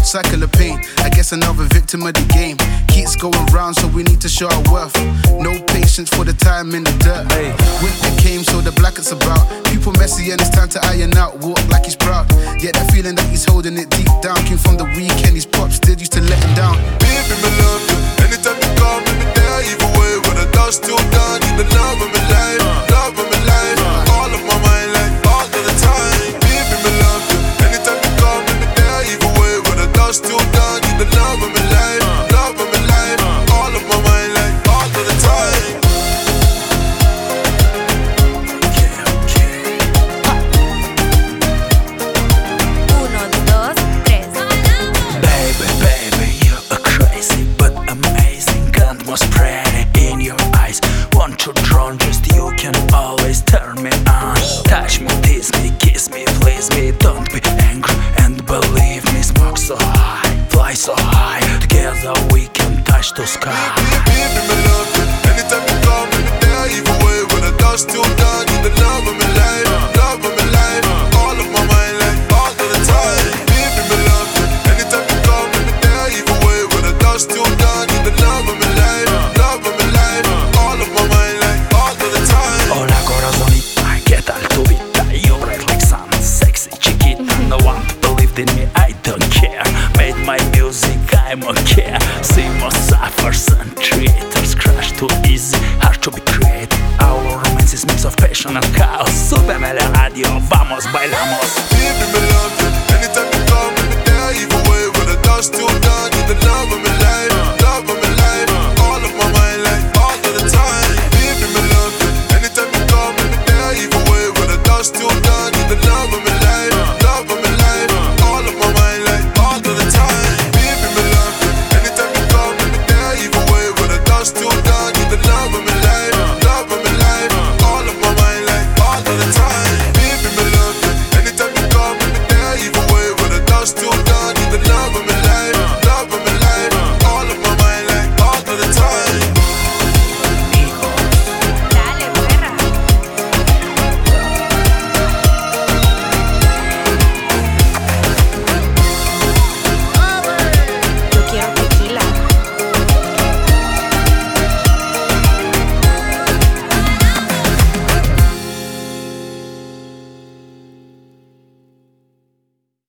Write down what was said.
cycle of pain. I guess another victim of the game. Keeps going round, so we need to show our worth. No patience for the time in the dirt. Hey, winter came, so the blankets about. People messy and it's time to iron out. Walk like he's proud, yet that feeling that he's holding it deep down came from the weekend. His pops did used to let him down. Baby, me love you. Anytime you call me, there. Either way, when the dust still done, you the love of my life, love of my life. All of my mind, like all of the time. Baby, me love you. Anytime you call me, there. Either way, when the dust still done, you the love of my life, love of my life. All of my mind, like all of the time. Uno, dos, tres. Baby, baby, you are crazy, but amazing. God was pretty in your eyes. Want to drown, just you can always turn me on. Touch me, tease me, kiss me, please me. Don't be angry and believe me. Smoke so high, fly so high. Together we can touch the sky. Baby, me love you. Anytime you call me, there. Either way, when the dust still done, you the love of my life, love of my life. All of my mind, like all of the time. Baby, me love you. Anytime you call me, there. Either way, when the dust still done, you the love of my life, love of my life. All of my mind, like all of the time. Hola corazonita, ¿qué tal tu vida? You bright like sun, sexy chiquita. No one believed in me, I don't care. Made my music, I'm okay. See my suffers and